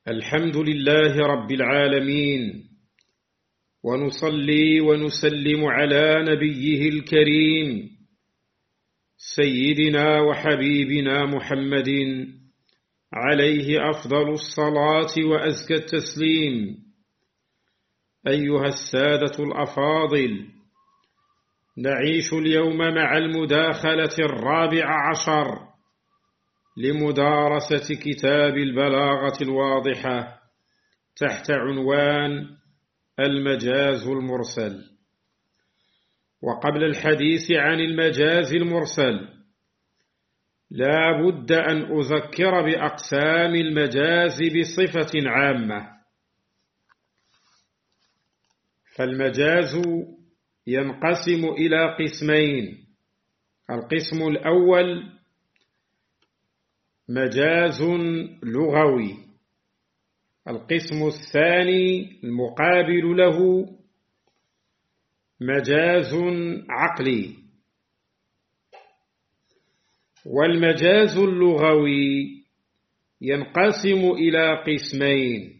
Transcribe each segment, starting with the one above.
الحمد لله رب العالمين، ونصلي ونسلم على نبيه الكريم سيدنا وحبيبنا محمد عليه أفضل الصلاة وأزكى التسليم. أيها السادة الأفاضل، نعيش اليوم مع المداخلة 14 لمدارسة كتاب البلاغة الواضحة تحت عنوان المجاز المرسل. وقبل الحديث عن المجاز المرسل لا بد أن أذكر بأقسام المجاز بصفة عامة. فالمجاز ينقسم إلى قسمين: القسم الأول مجاز لغوي، القسم الثاني المقابل له مجاز عقلي. والمجاز اللغوي ينقسم إلى قسمين: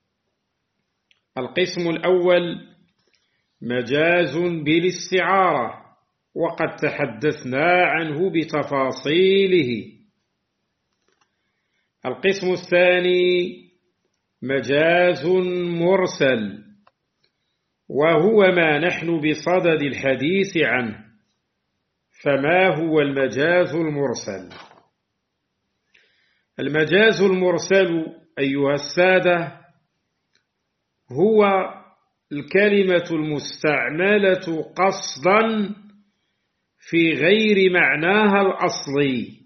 القسم الأول مجاز بالاستعارة، وقد تحدثنا عنه بتفاصيله. القسم الثاني مجاز مرسل، وهو ما نحن بصدد الحديث عنه. فما هو المجاز المرسل؟ المجاز المرسل أيها السادة هو الكلمة المستعملة قصدا في غير معناها الأصلي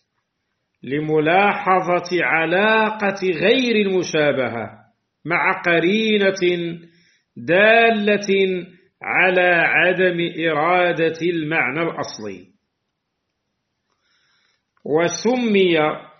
لملاحظة علاقة غير المشابهة مع قرينة دالة على عدم إرادة المعنى الأصلي. وسمي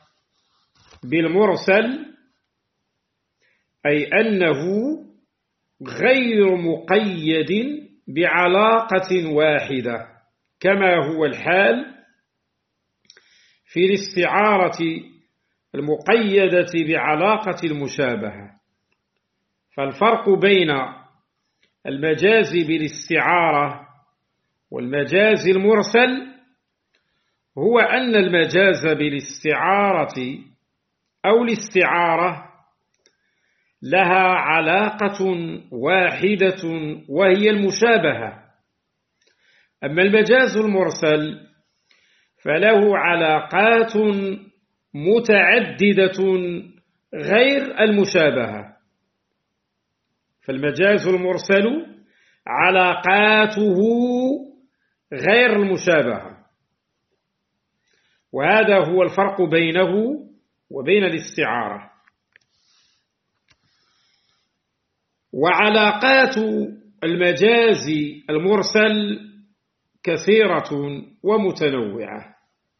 بالمرسل أي أنه غير مقيد بعلاقة واحدة، كما هو الحال في الاستعارة المقيدة بعلاقة المشابهة. فالفرق بين المجاز بالاستعارة والمجاز المرسل هو أن المجاز بالاستعارة أو الاستعارة لها علاقة واحدة وهي المشابهة، أما المجاز المرسل فله علاقات متعددة غير المشابهة. فالمجاز المرسل علاقاته غير المشابهة، وهذا هو الفرق بينه وبين الاستعارة. وعلاقات المجاز المرسل كثيرة ومتنوعة.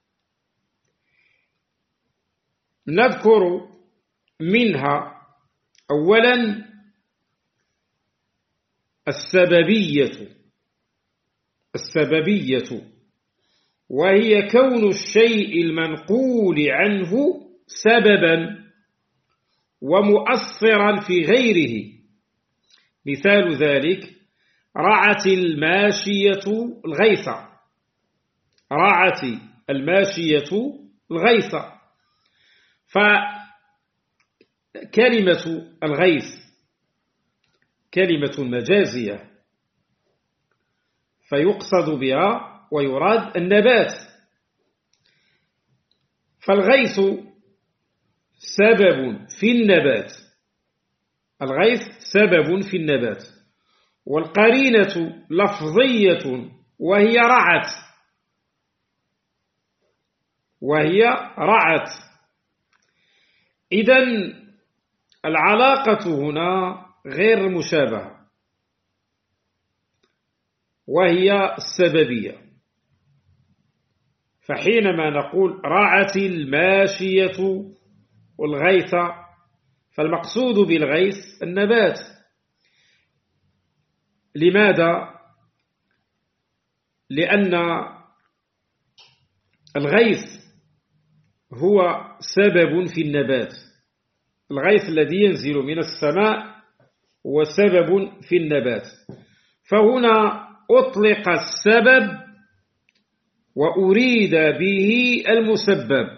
نذكر منها أولا السببية، وهي كون الشيء المنقول عنه سببا ومؤثرا في غيره. مثال ذلك: رعت الماشية الغيث. رعت الماشية الغيث. فكلمة الغيث كلمة مجازية، فيقصد بها ويراد النبات. فالغيث سبب في النبات، الغيث سبب في النبات. والقرينة لفظية وهي رعت. إذن العلاقة هنا غير مشابهة، وهي السببية. فحينما نقول رعت الماشية الغيث، فالمقصود بالغيث النبات. لماذا؟ لأن الغيث هو سبب في النبات، الغيث الذي ينزل من السماء هو سبب في النبات. فهنا أطلق السبب وأريد به المسبب.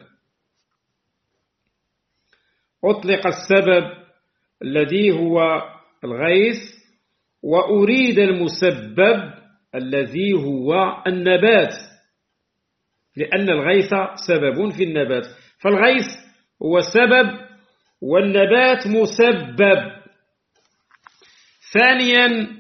أطلق السبب الذي هو الغيث وأريد المسبب الذي هو النبات، لأن الغيث سبب في النبات، فالغيث هو سبب والنبات مسبب. ثانيا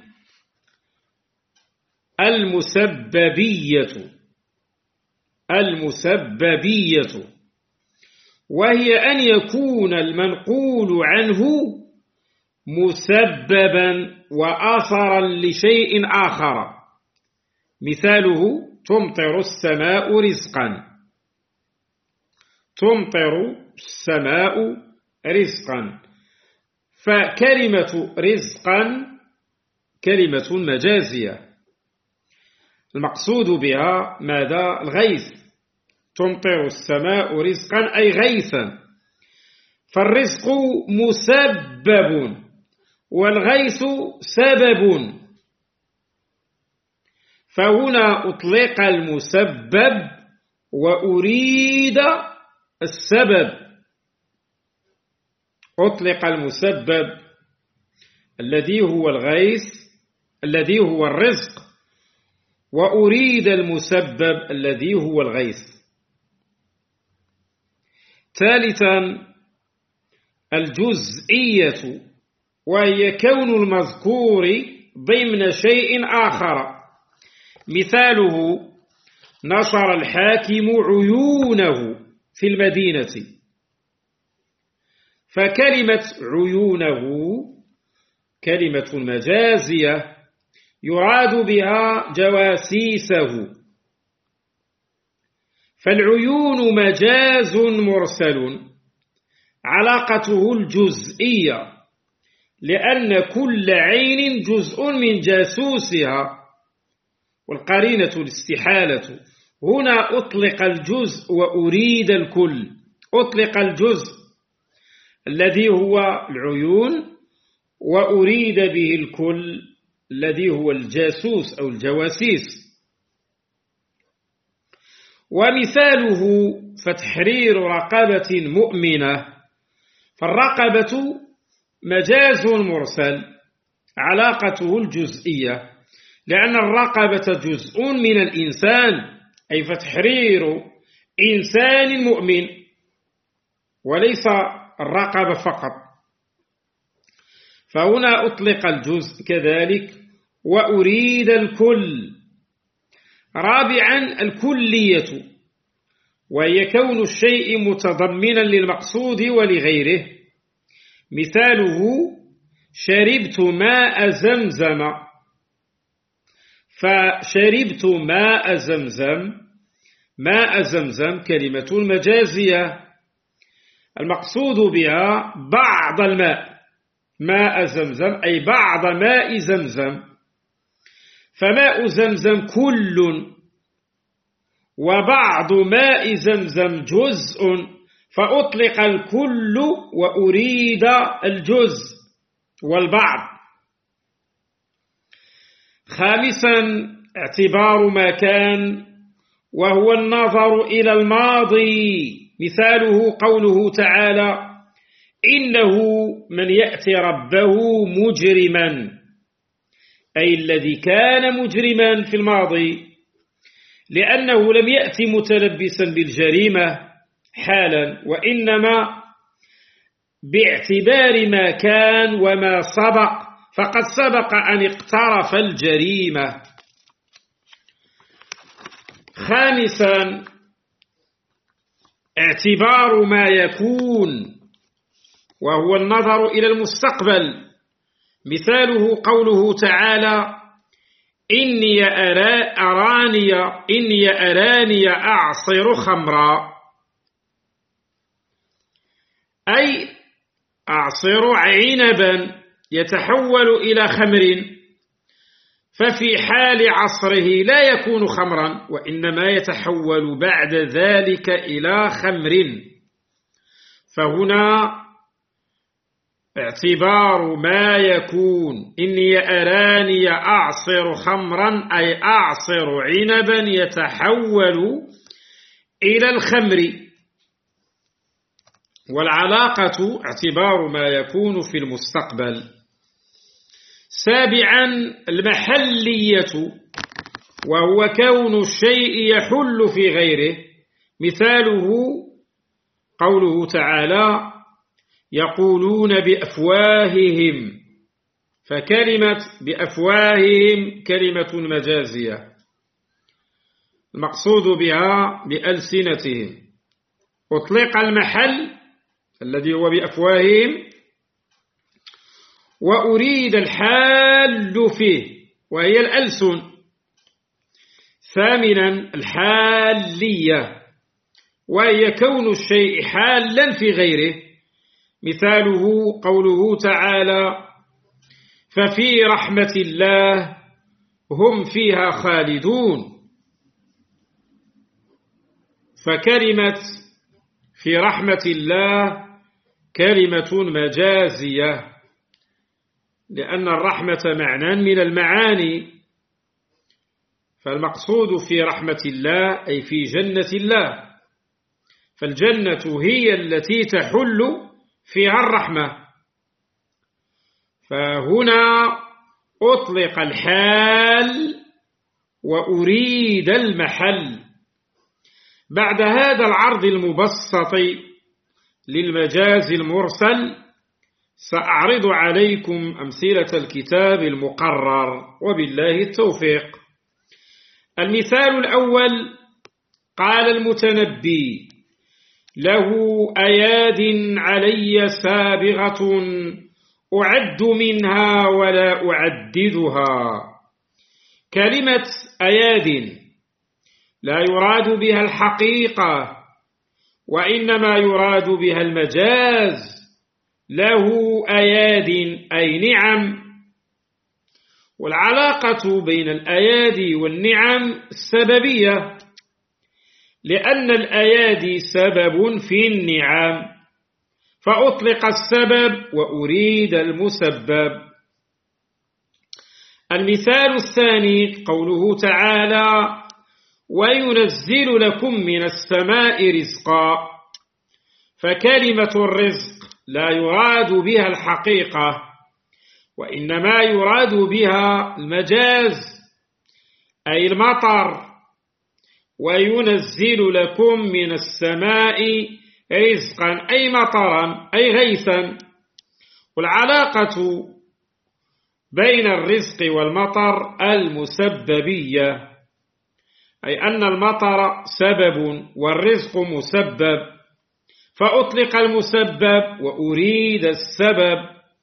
المسببية، وهي أن يكون المنقول عنه مسببا وآثرا لشيء آخر. مثاله تمطر السماء رزقا، تمطر السماء رزقا، فكلمة رزقا كلمة مجازية، المقصود بها ماذا؟ الغيث. تمطر السماء رزقا أي غيثا، فالرزق مسبب والغيث سبب، فهنا أطلق المسبب وأريد السبب. أطلق المسبب الذي هو الغيث الذي هو الرزق، وأريد المسبب الذي هو الغيث. ثالثا الجزئية، وهي كون المذكور ضمن شيء آخر. مثاله نشر الحاكم عيونه في المدينة، فكلمة عيونه كلمة مجازية يراد بها جواسيسه، فالعيون مجاز مرسل علاقته الجزئية، لأن كل عين جزء من جاسوسها، والقرينة الاستحالة. هنا أطلق الجزء وأريد الكل. أطلق الجزء الذي هو العيون وأريد به الكل الذي هو الجاسوس أو الجواسيس. ومثاله فتحرير رقبة مؤمنة، فالرقبة مجاز مرسل علاقته الجزئية، لأن الرقبة جزء من الإنسان، أي فتحرير إنسان مؤمن وليس الرقبة فقط. فهنا أطلق الجزء كذلك وأريد الكل. رابعا الكلية، وهي كون الشيء متضمنا للمقصود ولغيره. مثاله شربت ماء زمزم، فشربت ماء زمزم، ماء زمزم كلمة مجازية المقصود بها بعض الماء، ماء زمزم أي بعض ماء زمزم، فماء زمزم كل وبعض ماء زمزم جزء، فأطلق الكل وأريد الجزء والبعض. خامسا اعتبار ما كان، وهو النظر إلى الماضي. مثاله قوله تعالى إنه من يأتي ربه مجرما، أي الذي كان مجرما في الماضي، لأنه لم يأتي متلبسا بالجريمة حالا، وإنما باعتبار ما كان وما سبق، فقد سبق أن اقترف الجريمة. خامسا اعتبار ما يكون، وهو النظر إلى المستقبل. مثاله قوله تعالى إني أراني أعصر خمرا، أي أعصر عنبا يتحول إلى خمر، ففي حال عصره لا يكون خمرا، وإنما يتحول بعد ذلك إلى خمر. فهنا اعتبار ما يكون. إني أراني أعصر خمرا أي أعصر عنبا يتحول إلى الخمر. والعلاقة اعتبار ما يكون في المستقبل. سابعا المحلية، وهو كون الشيء يحل في غيره. مثاله قوله تعالى: يقولون بأفواههم، فكلمة بأفواههم كلمة مجازية المقصود بها بألسنتهم. أطلق المحل الذي هو بأفواههم، وأريد الحال فيه وهي الألسن. ثامنا الحالية، وهي كون الشيء حالا في غيره. مثاله قوله تعالى: ففي رحمة الله هم فيها خالدون. فكلمة في رحمة الله كلمة مجازية، لأن الرحمة معنى من المعاني، فالمقصود في رحمة الله أي في جنة الله، فالجنة هي التي تحل فيها الرحمة. فهنا أطلق الحال وأريد المحل. بعد هذا العرض المبسط للمجاز المرسل سأعرض عليكم أمثلة الكتاب المقرر، وبالله التوفيق. المثال الأول: قال المتنبي: له أياد علي سابغة أعد منها ولا أعددها. كلمة أياد لا يراد بها الحقيقة، وإنما يراد بها المجاز. له أياد أي نعم. والعلاقة بين الأيادي والنعم السببية، لأن الأيادي سبب في النعم، فأطلق السبب وأريد المسبب. المثال الثاني قوله تعالى: وينزل لكم من السماء رزقا. فكلمة الرزق لا يراد بها الحقيقة، وإنما يراد بها المجاز أي المطر. وينزل لكم من السماء رزقا أي مطرا أي غيثا. والعلاقة بين الرزق والمطر المسببية، أي أن المطر سبب والرزق مسبب، فأطلق المسبب وأريد السبب.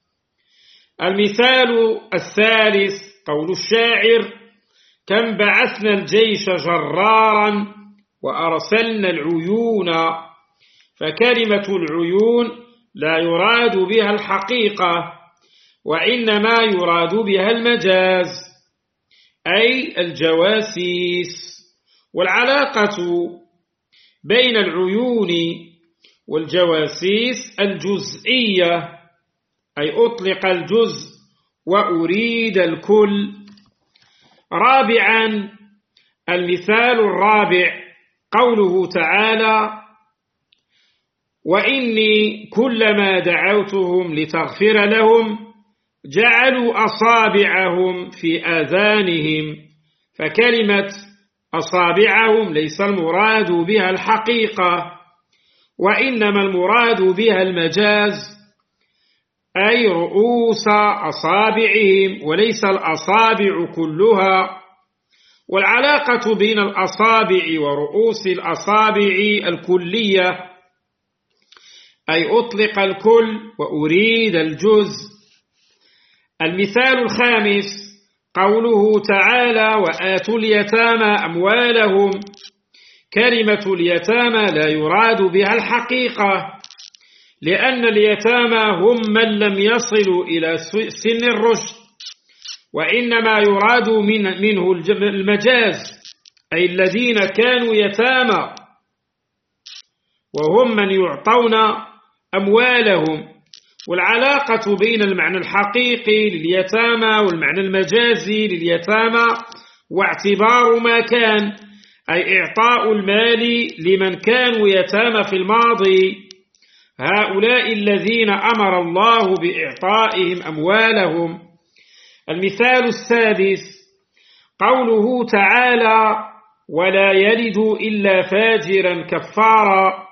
المثال الثالث قول الشاعر: كم بعثنا الجيش جرارا وأرسلنا العيون. فكلمة العيون لا يراد بها الحقيقة، وإنما يراد بها المجاز أي الجواسيس. والعلاقة بين العيون والجواسيس الجزئية، أي أطلق الجزء وأريد الكل. رابعا المثال الرابع قوله تعالى: وإني كلما دعوتهم لتغفر لهم جعلوا أصابعهم في آذانهم. فكلمة أصابعهم ليس المراد بها الحقيقة، وإنما المراد بها المجاز، أي رؤوس أصابعهم وليس الأصابع كلها. والعلاقة بين الأصابع ورؤوس الأصابع الكلية، أي أطلق الكل وأريد الجزء. المثال الخامس قوله تعالى: وآتوا اليتامى أموالهم. كلمة اليتامى لا يراد بها الحقيقة، لأن اليتامى هم من لم يصلوا إلى سن الرشد، وإنما يراد منه المجاز، أي الذين كانوا يتامى وهم من يعطون أموالهم. والعلاقة بين المعنى الحقيقي لليتامى والمعنى المجازي لليتامى واعتبار ما كان، أي إعطاء المال لمن كانوا يتامى في الماضي، هؤلاء الذين أمر الله بإعطائهم أموالهم. المثال السادس قوله تعالى: ولا يلد إلا فاجرا كفارا.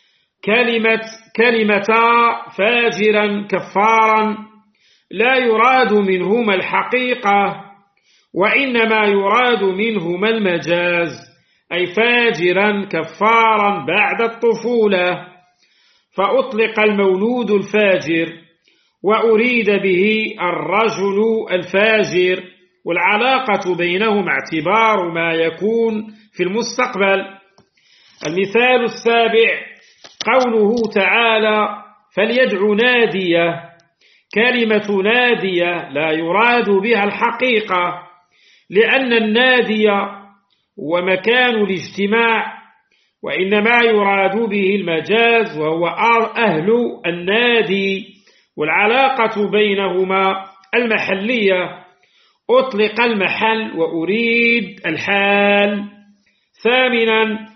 كلمتا فاجرا كفارا لا يراد منهما الحقيقة، وإنما يراد منهما المجاز، أي فاجرا كفارا بعد الطفولة، فأطلق المولود الفاجر وأريد به الرجل الفاجر، والعلاقة بينهما اعتبار ما يكون في المستقبل. المثال السابع قوله تعالى: فليدع ناديه. كلمة نادية لا يراد بها الحقيقة، لأن النادي هو مكان الاجتماع، وإنما يراد به المجاز وهو أهل النادي، والعلاقة بينهما المحلية، أطلق المحل وأريد الحال. ثامنا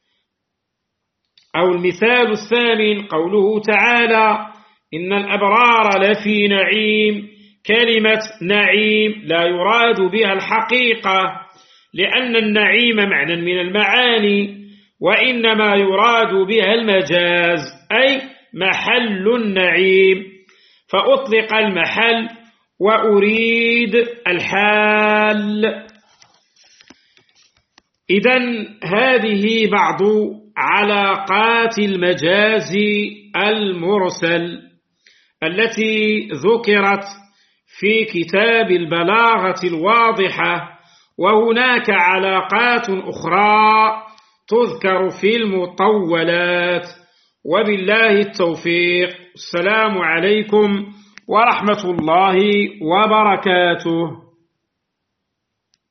أو المثال الثامن قوله تعالى: إن الأبرار لفي نعيم. كلمة نعيم لا يراد بها الحقيقة، لأن النعيم معنى من المعاني، وإنما يراد بها المجاز، أي محل النعيم، فأطلق المحل وأريد الحال. إذن هذه بعض علاقات المجاز المرسل التي ذكرت في كتاب البلاغة الواضحة، وهناك علاقات أخرى تذكر في المطولات. وبالله التوفيق. السلام عليكم ورحمة الله وبركاته.